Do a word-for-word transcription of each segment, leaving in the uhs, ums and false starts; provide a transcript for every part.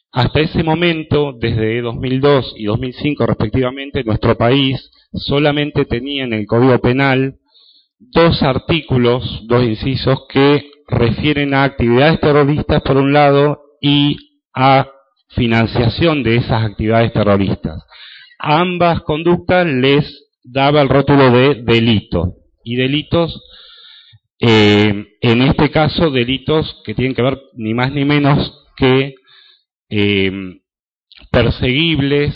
hasta ese momento, desde dos mil dos y dos mil cinco respectivamente, nuestro país solamente tenía en el Código Penal dos artículos, dos incisos, que refieren a actividades terroristas por un lado y a financiación de esas actividades terroristas. A ambas conductas les daba el rótulo de delito, y delitos, eh, en este caso, delitos que tienen que ver ni más ni menos que eh, perseguibles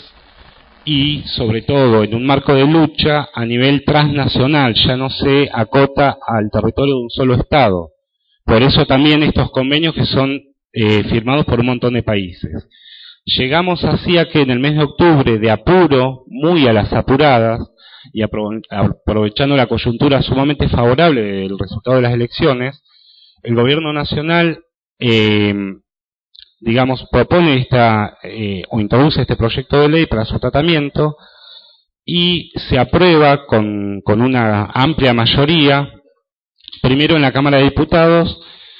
y, sobre todo, en un marco de lucha a nivel transnacional, ya no se acota al territorio de un solo Estado. Por eso también estos convenios que son eh, firmados por un montón de países. Llegamos así a que en el mes de octubre, de apuro, muy a las apuradas, y aprovechando la coyuntura sumamente favorable del resultado de las elecciones, el gobierno nacional, eh, digamos, propone esta, eh, o introduce este proyecto de ley para su tratamiento, y se aprueba con, con una amplia mayoría, primero en la Cámara de Diputados,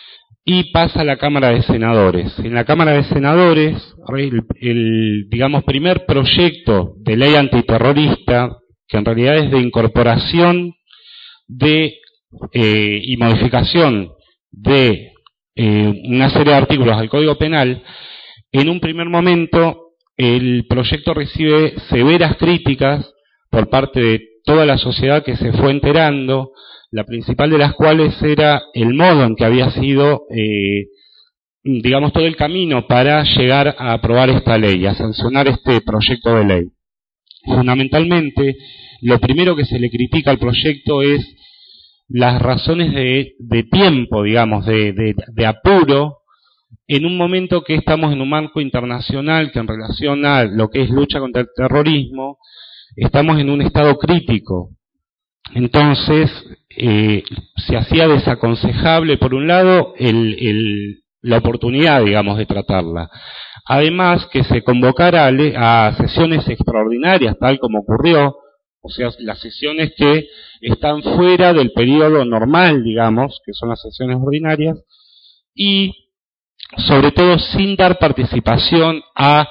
y pasa a la Cámara de Senadores. En la Cámara de Senadores, el, el digamos, primer proyecto de ley antiterrorista, que en realidad es de incorporación de eh, y modificación de eh, una serie de artículos al Código Penal, en un primer momento el proyecto recibe severas críticas por parte de toda la sociedad que se fue enterando, la principal de las cuales era el modo en que había sido, eh, digamos, todo el camino para llegar a aprobar esta ley, a sancionar este proyecto de ley. Fundamentalmente, lo primero que se le critica al proyecto es las razones de, de tiempo, digamos, de, de, de apuro, en un momento que estamos en un marco internacional que en relación a lo que es lucha contra el terrorismo, estamos en un estado crítico. Entonces, eh, se hacía desaconsejable, por un lado, el, el, la oportunidad, digamos, de tratarla. Además, que se convocara a, a sesiones extraordinarias, tal como ocurrió, o sea, las sesiones que están fuera del periodo normal, digamos, que son las sesiones ordinarias, y, sobre todo, sin dar participación a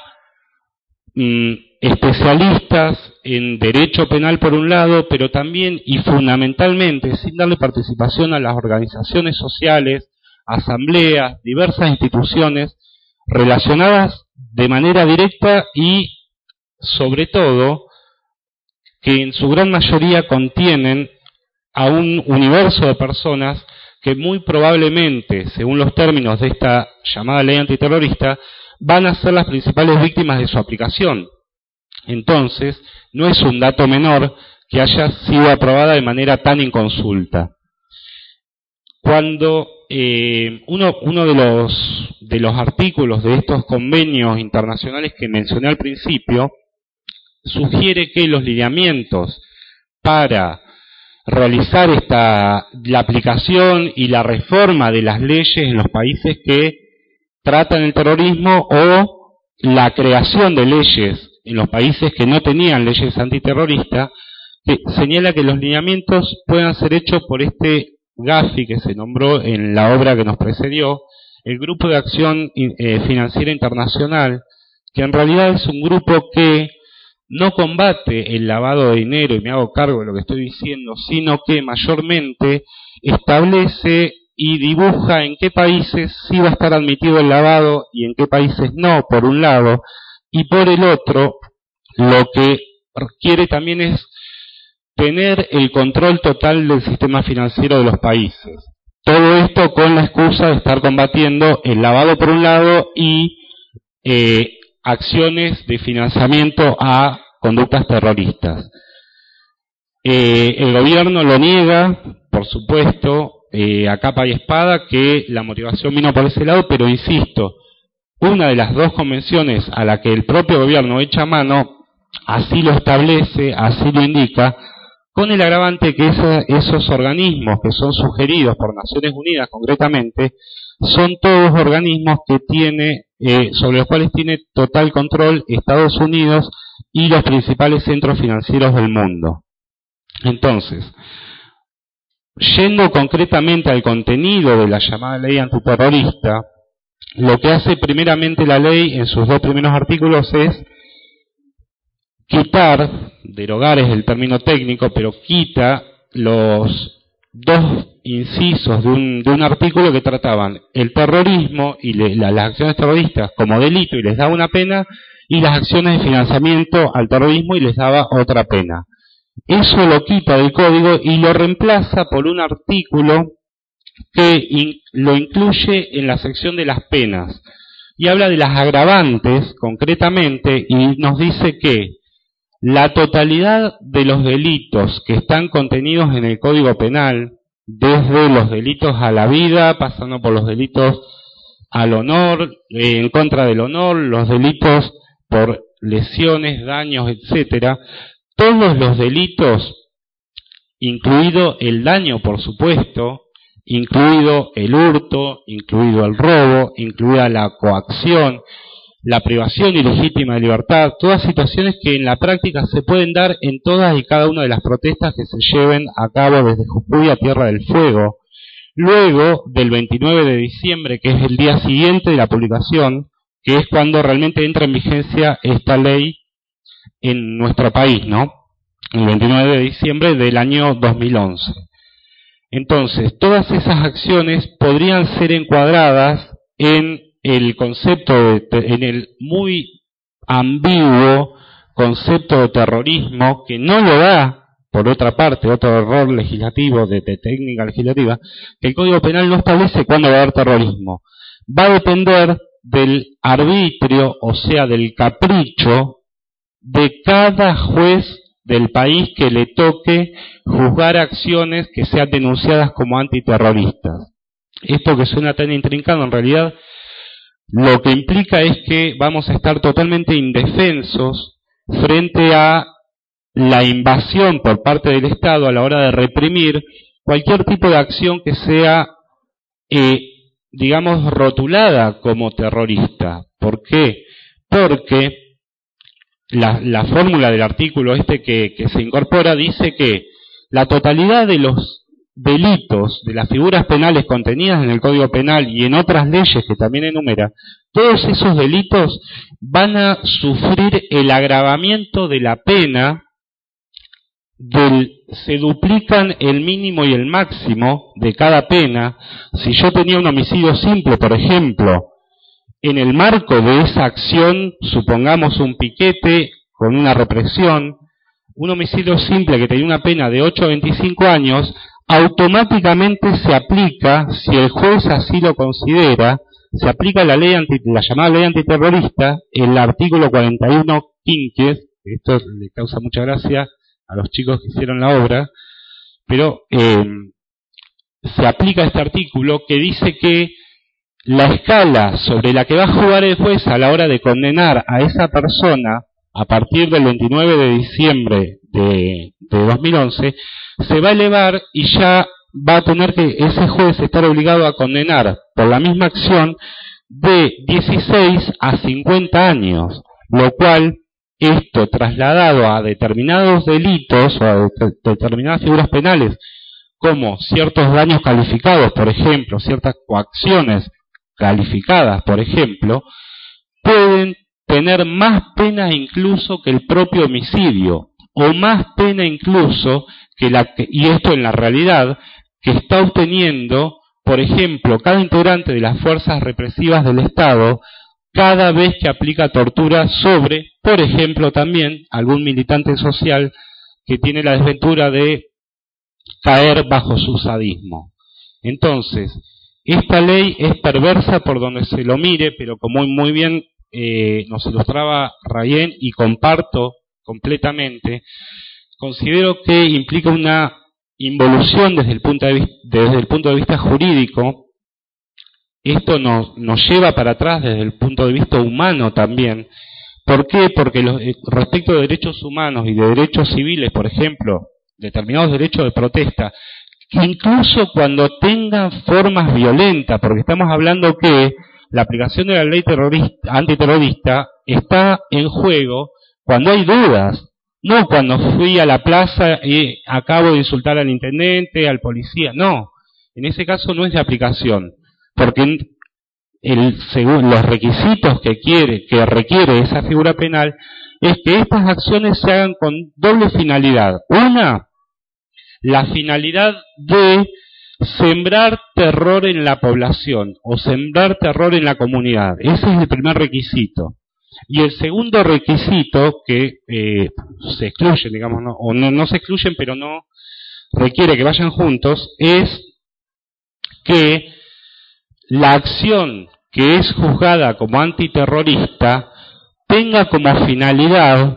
mm, especialistas en derecho penal por un lado, pero también y fundamentalmente sin darle participación a las organizaciones sociales, asambleas, diversas instituciones relacionadas de manera directa y sobre todo que en su gran mayoría contienen a un universo de personas que muy probablemente, según los términos de esta llamada ley antiterrorista, van a ser las principales víctimas de su aplicación. Entonces, no es un dato menor que haya sido aprobada de manera tan inconsulta. Cuando eh, uno, uno de los, de los artículos de estos convenios internacionales que mencioné al principio, sugiere que los lineamientos para realizar esta, la aplicación y la reforma de las leyes en los países que tratan el terrorismo o la creación de leyes en los países que no tenían leyes antiterroristas, que señala que los lineamientos puedan ser hechos por este GAFI que se nombró en la obra que nos precedió, el Grupo de Acción eh, Financiera Internacional, que en realidad es un grupo que no combate el lavado de dinero, y me hago cargo de lo que estoy diciendo, sino que mayormente establece y dibuja en qué países sí va a estar admitido el lavado y en qué países no, por un lado, y por el otro, lo que quiere también es tener el control total del sistema financiero de los países. Todo esto con la excusa de estar combatiendo el lavado por un lado y eh, acciones de financiamiento a conductas terroristas. Eh, el gobierno lo niega, por supuesto, eh, a capa y espada, que la motivación vino por ese lado, pero insisto, una de las dos convenciones a la que el propio gobierno echa mano, así lo establece, así lo indica, con el agravante que esa, esos organismos que son sugeridos por Naciones Unidas concretamente, son todos organismos que tiene, eh, sobre los cuales tiene total control Estados Unidos y los principales centros financieros del mundo. Entonces, yendo concretamente al contenido de la llamada ley antiterrorista, lo que hace primeramente la ley en sus dos primeros artículos es quitar, derogar es el término técnico, pero quita los dos incisos de un, de un artículo que trataban el terrorismo y le, la, las acciones terroristas como delito y les daba una pena, y las acciones de financiamiento al terrorismo y les daba otra pena. Eso lo quita del código y lo reemplaza por un artículo que in, lo incluye en la sección de las penas y habla de las agravantes concretamente, y nos dice que la totalidad de los delitos que están contenidos en el Código Penal, desde los delitos a la vida, pasando por los delitos al honor, eh, en contra del honor, los delitos por lesiones, daños, etcétera, todos los delitos, incluido el daño, por supuesto, incluido el hurto, incluido el robo, incluida la coacción, la privación ilegítima de libertad, todas situaciones que en la práctica se pueden dar en todas y cada una de las protestas que se lleven a cabo desde Jujuy a Tierra del Fuego, luego del veintinueve de diciembre, que es el día siguiente de la publicación, que es cuando realmente entra en vigencia esta ley en nuestro país, ¿no? El veintinueve de diciembre del año dos mil once. Entonces, todas esas acciones podrían ser encuadradas en el concepto, de, en el muy ambiguo concepto de terrorismo, que no lo da, por otra parte, otro error legislativo, de, de técnica legislativa, que el Código Penal no establece cuándo va a haber terrorismo. Va a depender del arbitrio, o sea, del capricho de cada juez del país que le toque juzgar acciones que sean denunciadas como antiterroristas. Esto que suena tan intrincado, en realidad, lo que implica es que vamos a estar totalmente indefensos frente a la invasión por parte del Estado a la hora de reprimir cualquier tipo de acción que sea, eh, digamos, rotulada como terrorista. ¿Por qué? Porque la, la fórmula del artículo este que, que se incorpora dice que la totalidad de los delitos, de las figuras penales contenidas en el Código Penal y en otras leyes que también enumera, todos esos delitos van a sufrir el agravamiento de la pena, del, se duplican el mínimo y el máximo de cada pena. Si yo tenía un homicidio simple, por ejemplo, en el marco de esa acción, supongamos un piquete con una represión, un homicidio simple que tenía una pena de ocho a veinticinco años, automáticamente se aplica, si el juez así lo considera, se aplica la ley anti, la llamada ley antiterrorista, el artículo cuarenta y uno quinques, esto le causa mucha gracia a los chicos que hicieron la obra, pero eh, se aplica este artículo que dice que la escala sobre la que va a jugar el juez a la hora de condenar a esa persona a partir del veintinueve de diciembre de, de dos mil once, se va a elevar y ya va a tener que ese juez estar obligado a condenar por la misma acción de dieciséis a cincuenta años, lo cual, esto trasladado a determinados delitos o a de, determinadas figuras penales, como ciertos daños calificados, por ejemplo, ciertas coacciones calificadas, por ejemplo, pueden tener más pena incluso que el propio homicidio, o más pena incluso que la que, y esto en la realidad, que está obteniendo, por ejemplo, cada integrante de las fuerzas represivas del Estado, cada vez que aplica tortura sobre, por ejemplo, también algún militante social que tiene la desventura de caer bajo su sadismo. Entonces, esta ley es perversa por donde se lo mire, pero como muy bien eh, nos ilustraba Rayén, y comparto completamente, considero que implica una involución desde el punto de vista, desde el punto de vista jurídico. Esto nos, nos lleva para atrás desde el punto de vista humano también. ¿Por qué? Porque los, respecto de derechos humanos y de derechos civiles, por ejemplo, determinados derechos de protesta, incluso cuando tengan formas violentas, porque estamos hablando que la aplicación de la ley terrorista, antiterrorista está en juego cuando hay dudas, no cuando fui a la plaza y acabo de insultar al intendente, al policía, no, en ese caso no es de aplicación, porque el, según los requisitos que quiere, que requiere esa figura penal, es que estas acciones se hagan con doble finalidad. Una, la finalidad de sembrar terror en la población o sembrar terror en la comunidad. Ese es el primer requisito. Y el segundo requisito, que eh, se excluyen, digamos, ¿no? o no, no se excluyen, pero no requiere que vayan juntos, es que la acción que es juzgada como antiterrorista tenga como finalidad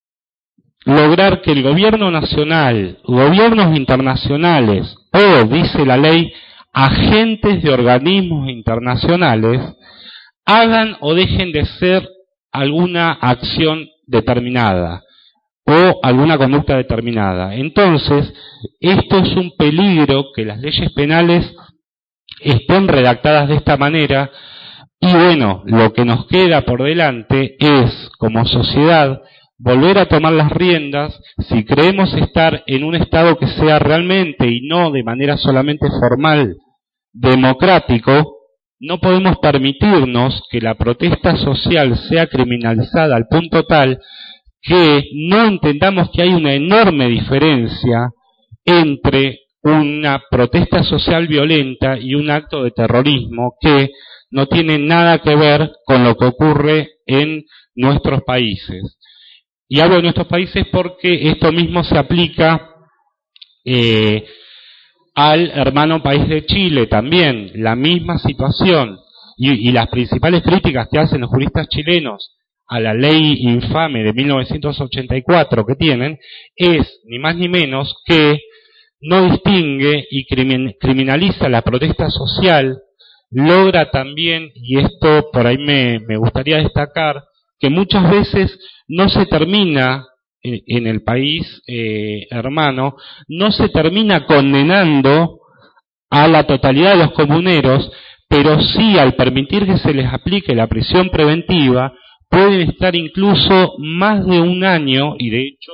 lograr que el gobierno nacional, gobiernos internacionales o, dice la ley, agentes de organismos internacionales hagan o dejen de ser alguna acción determinada o alguna conducta determinada. Entonces, esto es un peligro, que las leyes penales estén redactadas de esta manera, y bueno, lo que nos queda por delante es, como sociedad, volver a tomar las riendas. Si creemos estar en un Estado que sea realmente, y no de manera solamente formal, democrático, no podemos permitirnos que la protesta social sea criminalizada al punto tal que no entendamos que hay una enorme diferencia entre una protesta social violenta y un acto de terrorismo que no tiene nada que ver con lo que ocurre en nuestros países. Y hablo de nuestros países porque esto mismo se aplica eh, al hermano país de Chile también, la misma situación. Y, y las principales críticas que hacen los juristas chilenos a la ley infame de mil novecientos ochenta y cuatro que tienen es ni más ni menos que no distingue y criminaliza la protesta social, logra también, y esto por ahí me, me gustaría destacar, que muchas veces no se termina en, en el país eh, hermano, no se termina condenando a la totalidad de los comuneros, pero sí, al permitir que se les aplique la prisión preventiva, pueden estar incluso más de un año, y de hecho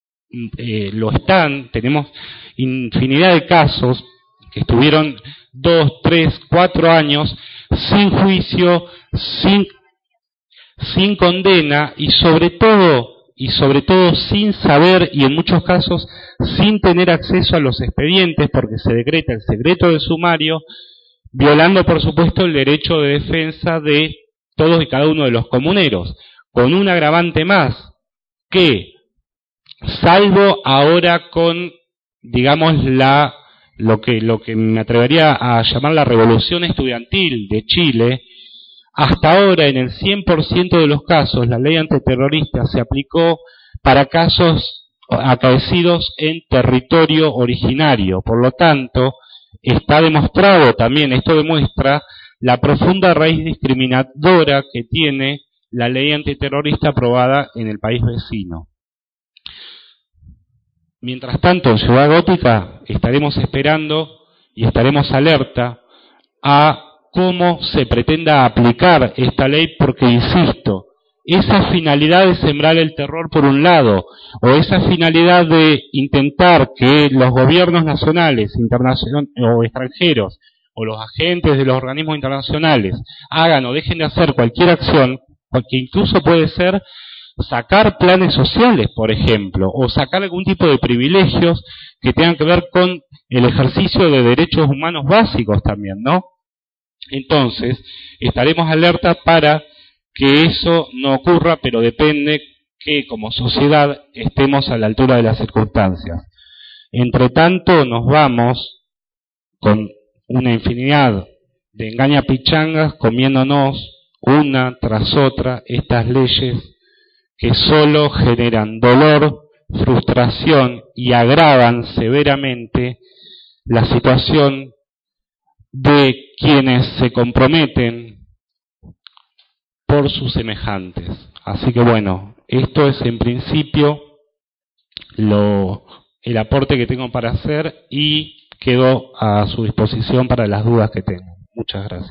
eh, lo están. Tenemos infinidad de casos que estuvieron dos, tres, cuatro años sin juicio, sin, sin condena, y sobre todo, y sobre todo sin saber, y en muchos casos sin tener acceso a los expedientes, porque se decreta el secreto de sumario, violando por supuesto el derecho de defensa de todos y cada uno de los comuneros, con un agravante más, que salvo ahora con, digamos, la lo que lo que me atrevería a llamar la revolución estudiantil de Chile, hasta ahora en el cien por ciento de los casos la ley antiterrorista se aplicó para casos acaecidos en territorio originario. Por lo tanto, está demostrado también, esto demuestra la profunda raíz discriminadora que tiene la ley antiterrorista aprobada en el país vecino. Mientras tanto, en Ciudad Gótica estaremos esperando y estaremos alerta a cómo se pretenda aplicar esta ley, porque, insisto, esa finalidad de sembrar el terror por un lado, o esa finalidad de intentar que los gobiernos nacionales, internacionales o extranjeros, o los agentes de los organismos internacionales hagan o dejen de hacer cualquier acción, porque incluso puede ser sacar planes sociales, por ejemplo, o sacar algún tipo de privilegios que tengan que ver con el ejercicio de derechos humanos básicos también, ¿no? Entonces, estaremos alerta para que eso no ocurra, pero depende que como sociedad estemos a la altura de las circunstancias. Entre tanto, nos vamos con una infinidad de engañapichangas comiéndonos una tras otra estas leyes que solo generan dolor, frustración y agravan severamente la situación de quienes se comprometen por sus semejantes. Así que bueno, esto es en principio lo, el aporte que tengo para hacer, y quedo a su disposición para las dudas que tengan. Muchas gracias.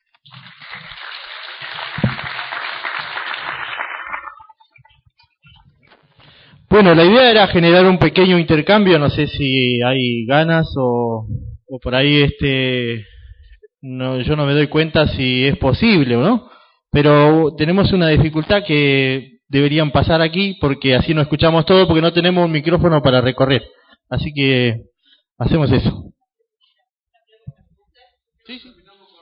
Bueno, la idea era generar un pequeño intercambio, no sé si hay ganas o, o por ahí este no, yo no me doy cuenta si es posible o no, pero tenemos una dificultad que deberían pasar aquí porque así no escuchamos todo, porque no tenemos un micrófono para recorrer. Así que hacemos eso. Sí, sí.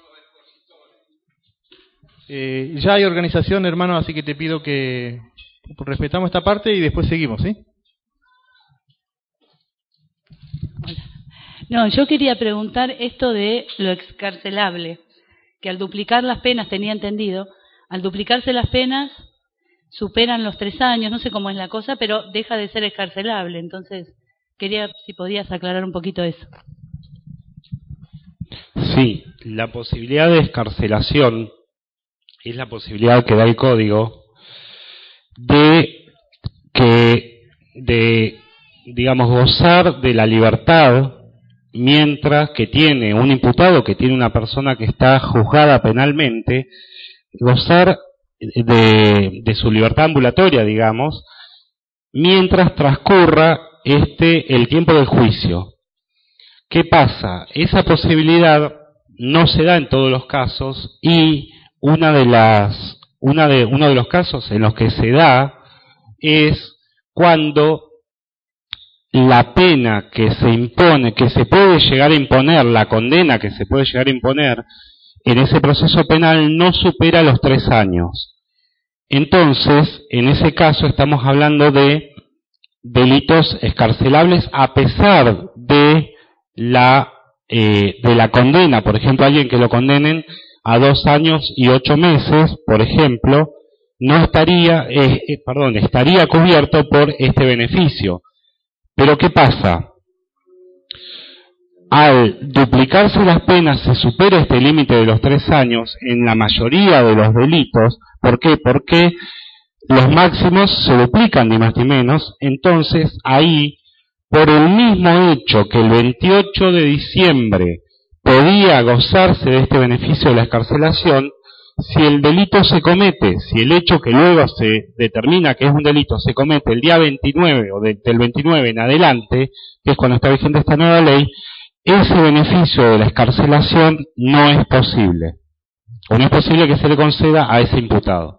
Eh, ya hay organización, hermano, así que te pido que respetamos esta parte y después seguimos, ¿sí? No, yo quería preguntar esto de lo excarcelable, que al duplicar las penas, tenía entendido, al duplicarse las penas superan los tres años, no sé cómo es la cosa, pero deja de ser excarcelable. Entonces, quería si podías aclarar un poquito eso. Sí, la posibilidad de excarcelación es la posibilidad que da el código de que, de, digamos, gozar de la libertad mientras que tiene un imputado, que tiene una persona que está juzgada penalmente, gozar de, de su libertad ambulatoria, digamos, mientras transcurra este el tiempo del juicio. ¿Qué pasa? Esa posibilidad no se da en todos los casos y una de las una de uno de los casos en los que se da es cuando la pena que se impone, que se puede llegar a imponer, la condena que se puede llegar a imponer en ese proceso penal no supera los tres años. Entonces, en ese caso estamos hablando de delitos excarcelables a pesar de la eh, de la condena. Por ejemplo, alguien que lo condenen a dos años y ocho meses, por ejemplo, no estaría, eh, eh, perdón, estaría cubierto por este beneficio. Pero ¿qué pasa? Al duplicarse las penas se supera este límite de los tres años en la mayoría de los delitos. ¿Por qué? Porque los máximos se duplican ni más ni menos. Entonces ahí, por el mismo hecho que el veintiocho de diciembre podía gozarse de este beneficio de la excarcelación, si el delito se comete, si el hecho que luego se determina que es un delito se comete el día veintinueve o de, del veintinueve en adelante, que es cuando está vigente esta nueva ley, ese beneficio de la excarcelación no es posible, o no es posible que se le conceda a ese imputado.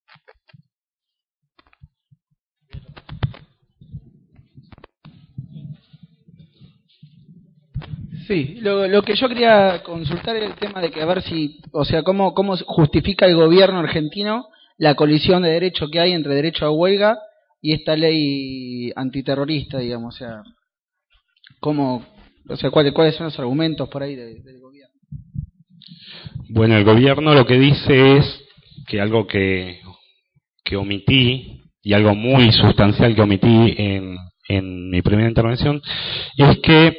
Sí, lo, lo que yo quería consultar es el tema de que a ver si, o sea, cómo, cómo justifica el gobierno argentino la colisión de derecho que hay entre derecho a huelga y esta ley antiterrorista, digamos, o sea, cómo, o sea, cuáles, cuáles son los argumentos por ahí de, del gobierno. Bueno, el gobierno lo que dice es que algo que, que omití, y algo muy sustancial que omití en, en mi primera intervención, es que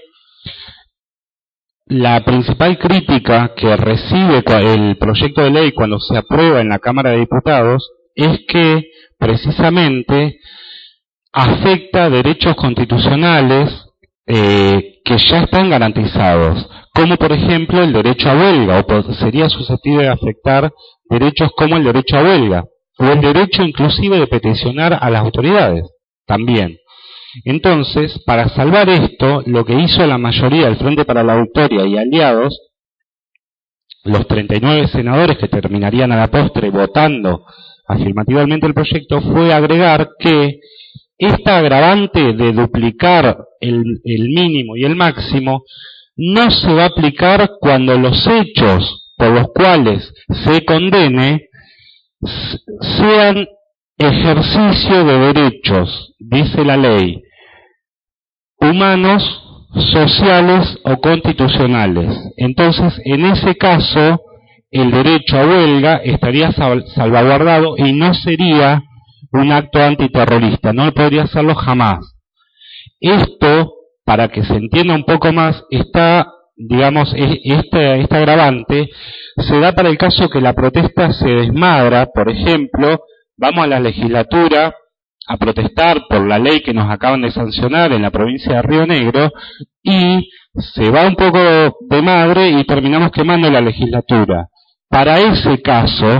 la principal crítica que recibe el proyecto de ley cuando se aprueba en la Cámara de Diputados es que precisamente afecta derechos constitucionales eh, que ya están garantizados, como por ejemplo el derecho a huelga, o sería susceptible de afectar derechos como el derecho a huelga, o el derecho inclusive de peticionar a las autoridades también. Entonces, para salvar esto, lo que hizo la mayoría del Frente para la Victoria y aliados, los treinta y nueve senadores que terminarían a la postre votando afirmativamente el proyecto, fue agregar que esta agravante de duplicar el, el mínimo y el máximo no se va a aplicar cuando los hechos por los cuales se condene sean ejercicio de derechos, dice la ley, humanos, sociales o constitucionales. Entonces, en ese caso, el derecho a huelga estaría salvaguardado y no sería un acto antiterrorista, no podría hacerlo jamás. Esto, para que se entienda un poco más, está, digamos, este, este agravante se da para el caso que la protesta se desmadra. Por ejemplo, vamos a la legislatura a protestar por la ley que nos acaban de sancionar en la provincia de Río Negro y se va un poco de madre y terminamos quemando la legislatura. Para ese caso,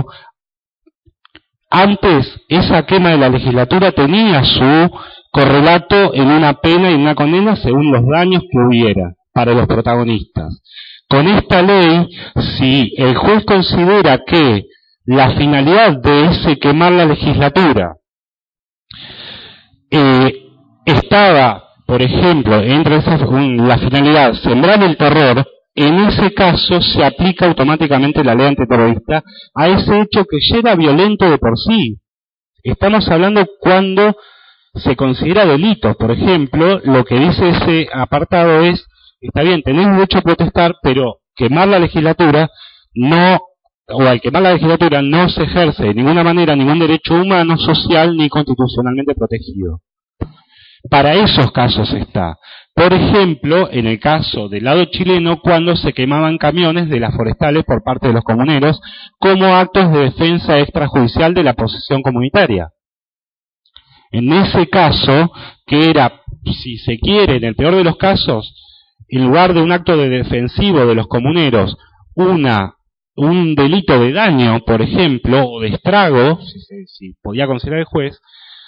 antes esa quema de la legislatura tenía su correlato en una pena y una condena según los daños que hubiera para los protagonistas. con esta ley, si el juez considera que la finalidad de ese quemar la legislatura eh, estaba, por ejemplo, entre esas, un, la finalidad sembrar el terror, en ese caso se aplica automáticamente la ley antiterrorista a ese hecho que ya era violento de por sí. Estamos hablando cuando se considera delito. Por ejemplo, lo que dice ese apartado es, está bien, tenés derecho a protestar, pero quemar la legislatura no, o al quemar la legislatura no se ejerce de ninguna manera ningún derecho humano, social ni constitucionalmente protegido. Para esos casos está. Por ejemplo, en el caso del lado chileno, cuando se quemaban camiones de las forestales por parte de los comuneros como actos de defensa extrajudicial de la posesión comunitaria. En ese caso, que era, si se quiere, en el peor de los casos, en lugar de un acto de defensivo de los comuneros, una un delito de daño, por ejemplo, o de estrago, si, si, si podía considerar el juez,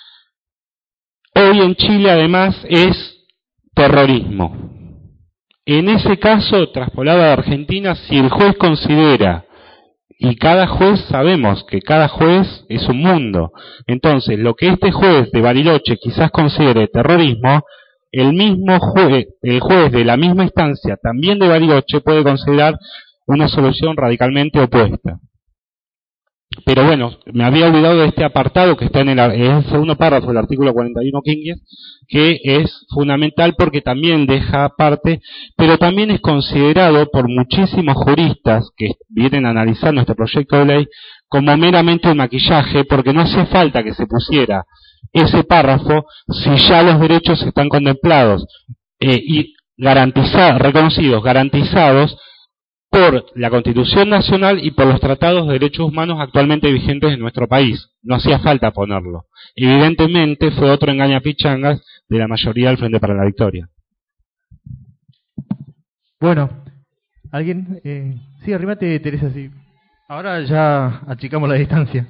hoy en Chile además es terrorismo. En ese caso, traspolado a Argentina, si el juez considera, y cada juez sabemos que cada juez es un mundo, entonces lo que este juez de Bariloche quizás considere terrorismo, el mismo juez, el juez de la misma instancia, también de Bariloche, puede considerar una solución radicalmente opuesta. Pero bueno, me había olvidado de este apartado que está en el, en el segundo párrafo del artículo cuarenta y uno quinquis, que es fundamental porque también deja parte, pero también es considerado por muchísimos juristas que vienen a analizar nuestro proyecto de ley como meramente un maquillaje, porque no hace falta que se pusiera ese párrafo si ya los derechos están contemplados eh, y garantizados, reconocidos, garantizados por la Constitución Nacional y por los tratados de derechos humanos actualmente vigentes en nuestro país. No hacía falta ponerlo. Evidentemente fue otro engañapichangas de la mayoría del Frente para la Victoria. Bueno, ¿alguien? Eh, sí, arrímate, Teresa, sí. Ahora ya achicamos la distancia.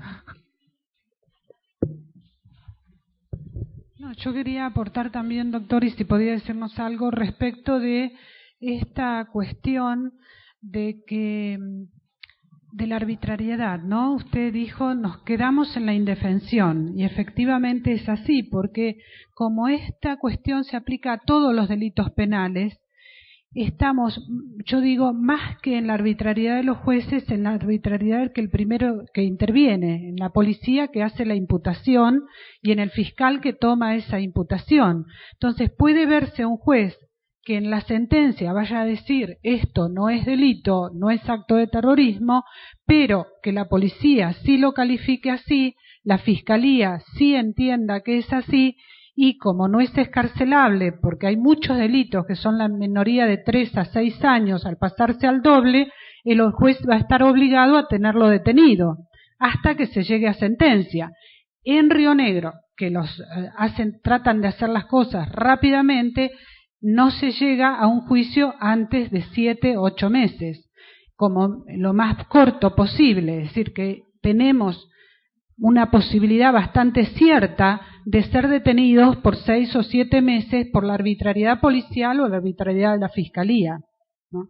No, yo quería aportar también, doctor, y si podía decirnos algo respecto de esta cuestión de que de la arbitrariedad, ¿no? Usted dijo, nos quedamos en la indefensión, y efectivamente es así, porque como esta cuestión se aplica a todos los delitos penales, estamos, yo digo, más que en la arbitrariedad de los jueces, en la arbitrariedad del que el primero que interviene, en la policía que hace la imputación y en el fiscal que toma esa imputación. Entonces puede verse un juez que en la sentencia vaya a decir esto no es delito, no es acto de terrorismo, pero que la policía sí lo califique así, la fiscalía sí entienda que es así, y como no es excarcelable, porque hay muchos delitos que son la minoría de tres a seis años, al pasarse al doble, el juez va a estar obligado a tenerlo detenido hasta que se llegue a sentencia. En Río Negro, que los hacen, tratan de hacer las cosas rápidamente, no se llega a un juicio antes de siete, ocho meses, como lo más corto posible, es decir, que tenemos una posibilidad bastante cierta de ser detenidos por seis o siete meses por la arbitrariedad policial o la arbitrariedad de la fiscalía, ¿no?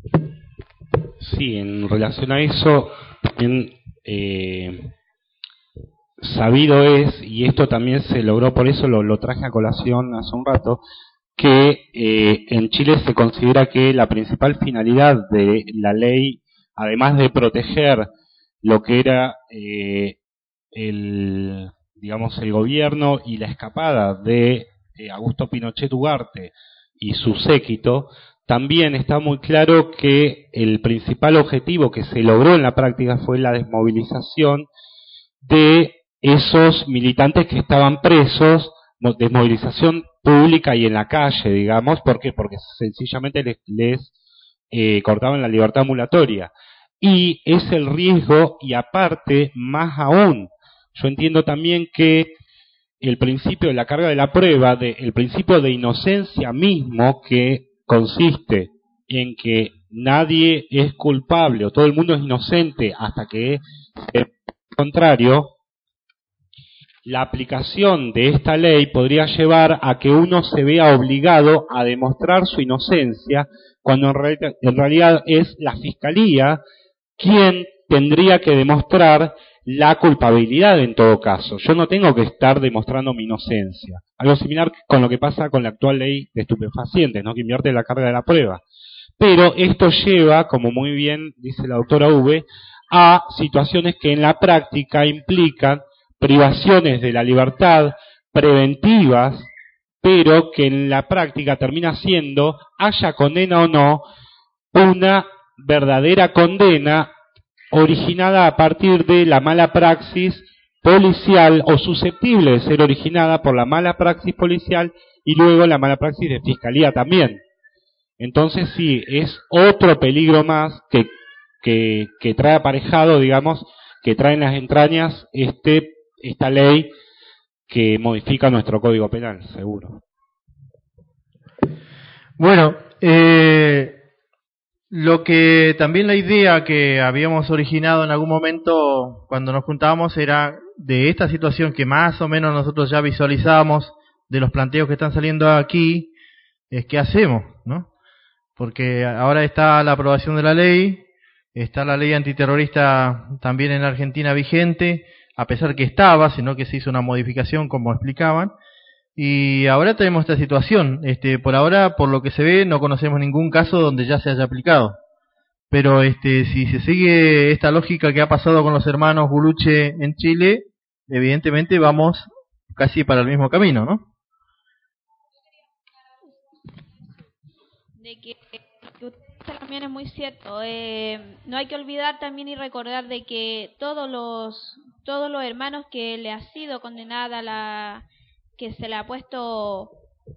Sí, en relación a eso, en, eh, sabido es, y esto también se logró, por eso lo, lo traje a colación hace un rato, que eh, en Chile se considera que la principal finalidad de la ley, además de proteger lo que era eh, el, digamos, el gobierno y la escapada de eh, Augusto Pinochet Ugarte y su séquito, también está muy claro que el principal objetivo que se logró en la práctica fue la desmovilización de esos militantes que estaban presos, desmovilización pública y en la calle, digamos. ¿Por qué? Porque sencillamente les, les eh, cortaban la libertad ambulatoria. Y es el riesgo, y aparte, más aún, yo entiendo también que el principio de la carga de la prueba, de, el principio de inocencia mismo, que consiste en que nadie es culpable o todo el mundo es inocente hasta que es el contrario, la aplicación de esta ley podría llevar a que uno se vea obligado a demostrar su inocencia, cuando en, re en realidad es la Fiscalía quien tendría que demostrar la culpabilidad en todo caso. Yo no tengo que estar demostrando mi inocencia. Algo similar con lo que pasa con la actual ley de estupefacientes, ¿no?, que invierte la carga de la prueba. Pero esto lleva, como muy bien dice la doctora V, a situaciones que en la práctica implican privaciones de la libertad preventivas, pero que en la práctica termina siendo, haya condena o no, una verdadera condena originada a partir de la mala praxis policial o susceptible de ser originada por la mala praxis policial y luego la mala praxis de fiscalía también. Entonces sí, es otro peligro más que, que, que trae aparejado, digamos, que trae en las entrañas este esta ley que modifica nuestro Código Penal, seguro. Bueno, eh, lo que también la idea que habíamos originado en algún momento cuando nos juntábamos era de esta situación que más o menos nosotros ya visualizábamos de los planteos que están saliendo aquí, es qué hacemos, ¿no? Porque ahora está la aprobación de la ley, está la ley antiterrorista también en Argentina vigente, a pesar que estaba, sino que se hizo una modificación como explicaban, y ahora tenemos esta situación. Este, por ahora, por lo que se ve, no conocemos ningún caso donde ya se haya aplicado, pero este, si se sigue esta lógica que ha pasado con los hermanos Guluche en Chile, evidentemente vamos casi para el mismo camino, ¿no? De que, que usted también es muy cierto. Eh, no hay que olvidar también y recordar de que todos los todos los hermanos que le ha sido condenada la que se le ha puesto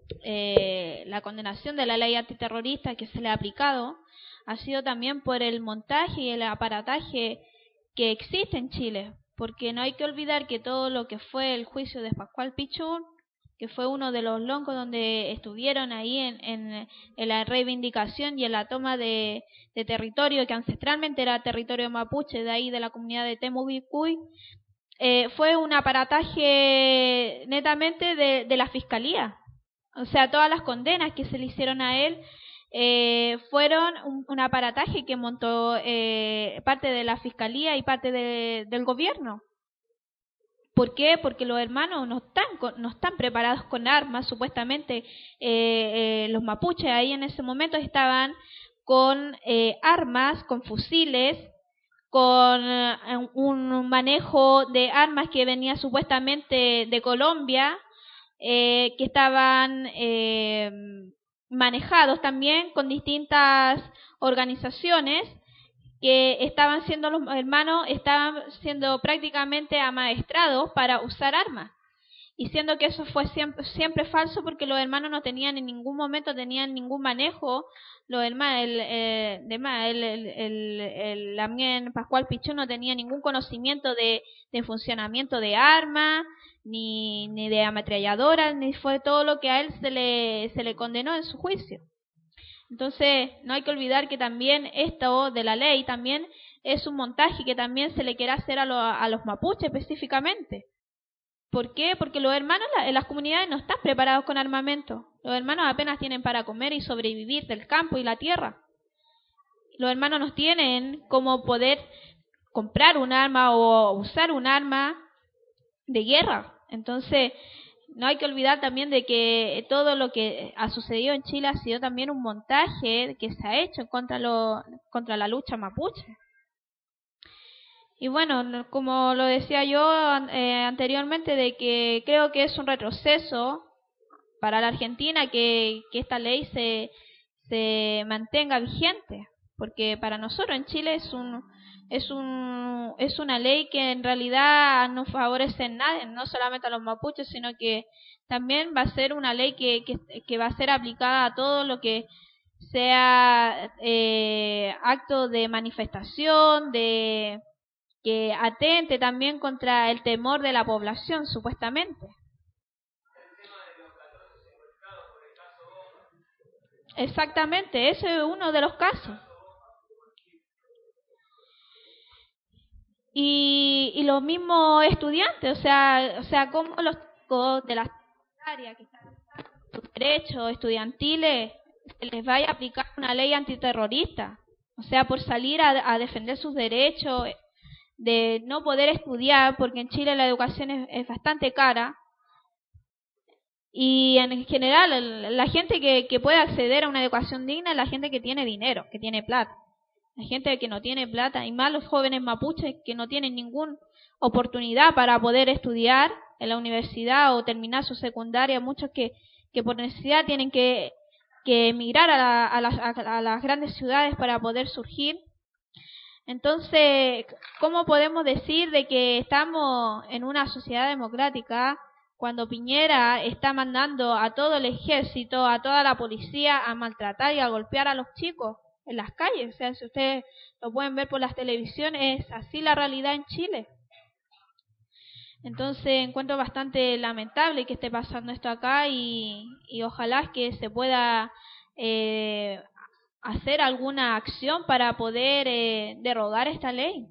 eh, la condenación de la ley antiterrorista que se le ha aplicado ha sido también por el montaje y el aparataje que existe en Chile, porque no hay que olvidar que todo lo que fue el juicio de Pascual Pichún, que fue uno de los longos donde estuvieron ahí en, en, en la reivindicación y en la toma de, de territorio que ancestralmente era territorio mapuche, de ahí de la comunidad de Temubicuy, eh, fue un aparataje netamente de, de la Fiscalía. O sea, todas las condenas que se le hicieron a él eh, fueron un, un aparataje que montó eh, parte de la Fiscalía y parte de, del gobierno. ¿Por qué? Porque los hermanos no están con, no están preparados con armas, supuestamente eh, eh, los mapuches ahí en ese momento estaban con eh, armas, con fusiles, con eh, un manejo de armas que venía supuestamente de Colombia, eh, que estaban eh, manejados también con distintas organizaciones que estaban siendo los hermanos, estaban siendo prácticamente amaestrados para usar armas. Y siendo que eso fue siempre, siempre falso porque los hermanos no tenían en ningún momento, tenían ningún manejo, los hermanos, el, el, el, el, el, el también Pascual Pichún no tenía ningún conocimiento de, de funcionamiento de armas, ni, ni de ametralladoras, ni fue todo lo que a él se le, se le condenó en su juicio. Entonces, no hay que olvidar que también esto de la ley también es un montaje que también se le quiere hacer a, lo, a los mapuches específicamente. ¿Por qué? Porque los hermanos en las comunidades no están preparados con armamento. Los hermanos apenas tienen para comer y sobrevivir del campo y la tierra. Los hermanos no tienen cómo poder comprar un arma o usar un arma de guerra. Entonces, no hay que olvidar también de que todo lo que ha sucedido en Chile ha sido también un montaje que se ha hecho contra, lo, contra la lucha mapuche. Y bueno, como lo decía yo eh, anteriormente, de que creo que es un retroceso para la Argentina que, que esta ley se, se mantenga vigente, porque para nosotros en Chile es un es un es una ley que en realidad no favorece a nadie, no solamente a los mapuches, sino que también va a ser una ley que, que, que va a ser aplicada a todo lo que sea eh, acto de manifestación, de que atente también contra el temor de la población, supuestamente. Exactamente, ese es uno de los casos. Y, y los mismos estudiantes, o sea, o sea, como los chicos de la secundaria que están en sus derechos estudiantiles, se les vaya a aplicar una ley antiterrorista, o sea, por salir a, a defender sus derechos, de no poder estudiar, porque en Chile la educación es, es bastante cara, y en general la gente que, que puede acceder a una educación digna es la gente que tiene dinero, que tiene plata. La gente que no tiene plata, y más los jóvenes mapuches que no tienen ninguna oportunidad para poder estudiar en la universidad o terminar su secundaria, muchos que, que por necesidad tienen que, que emigrar a, la, a, las, a las grandes ciudades para poder surgir. Entonces, ¿cómo podemos decir de que estamos en una sociedad democrática cuando Piñera está mandando a todo el ejército, a toda la policía a maltratar y a golpear a los chicos en las calles? O sea, si ustedes lo pueden ver por las televisiones, es así la realidad en Chile. Entonces encuentro bastante lamentable que esté pasando esto acá, y, y ojalá que se pueda eh, hacer alguna acción para poder eh, derogar esta ley.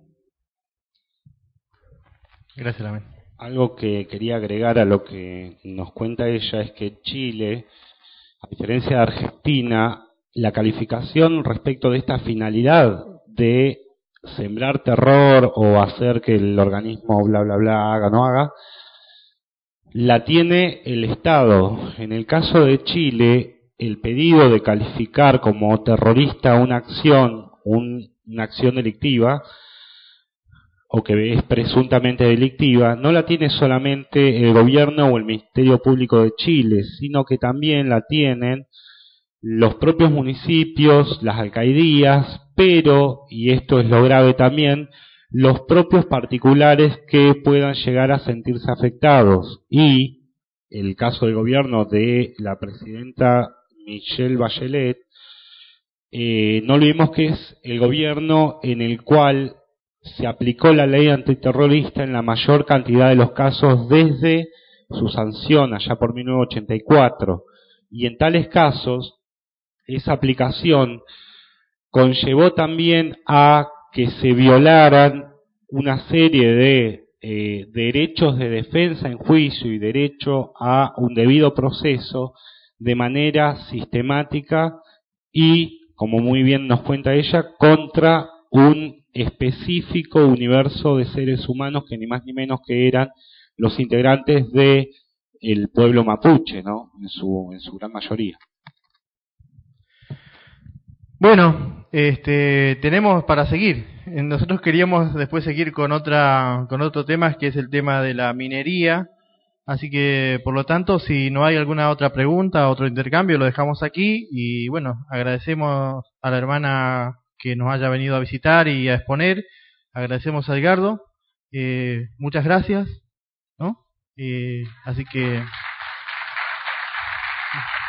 Gracias, Lamen. Algo que quería agregar a lo que nos cuenta ella es que Chile, a diferencia de Argentina, la calificación respecto de esta finalidad de sembrar terror o hacer que el organismo bla bla bla haga o no haga, la tiene el Estado. En el caso de Chile, el pedido de calificar como terrorista una acción, un, una acción delictiva, o que es presuntamente delictiva, no la tiene solamente el gobierno o el Ministerio Público de Chile, sino que también la tienen los propios municipios, las alcaldías, pero, y esto es lo grave también, los propios particulares que puedan llegar a sentirse afectados. Y el caso del gobierno de la presidenta Michelle Bachelet, eh, no olvidemos que es el gobierno en el cual se aplicó la ley antiterrorista en la mayor cantidad de los casos desde su sanción allá por mil novecientos ochenta y cuatro, y en tales casos esa aplicación conllevó también a que se violaran una serie de eh, derechos de defensa en juicio y derecho a un debido proceso de manera sistemática y, como muy bien nos cuenta ella, contra un específico universo de seres humanos que ni más ni menos que eran los integrantes de el pueblo mapuche, ¿no? En su, en su gran mayoría. Bueno, este, tenemos para seguir. Nosotros queríamos después seguir con otra, con otro tema, que es el tema de la minería. Así que, por lo tanto, si no hay alguna otra pregunta, otro intercambio, lo dejamos aquí. Y bueno, agradecemos a la hermana que nos haya venido a visitar y a exponer. Agradecemos a Edgardo. Eh, muchas gracias, ¿no? Eh, así que...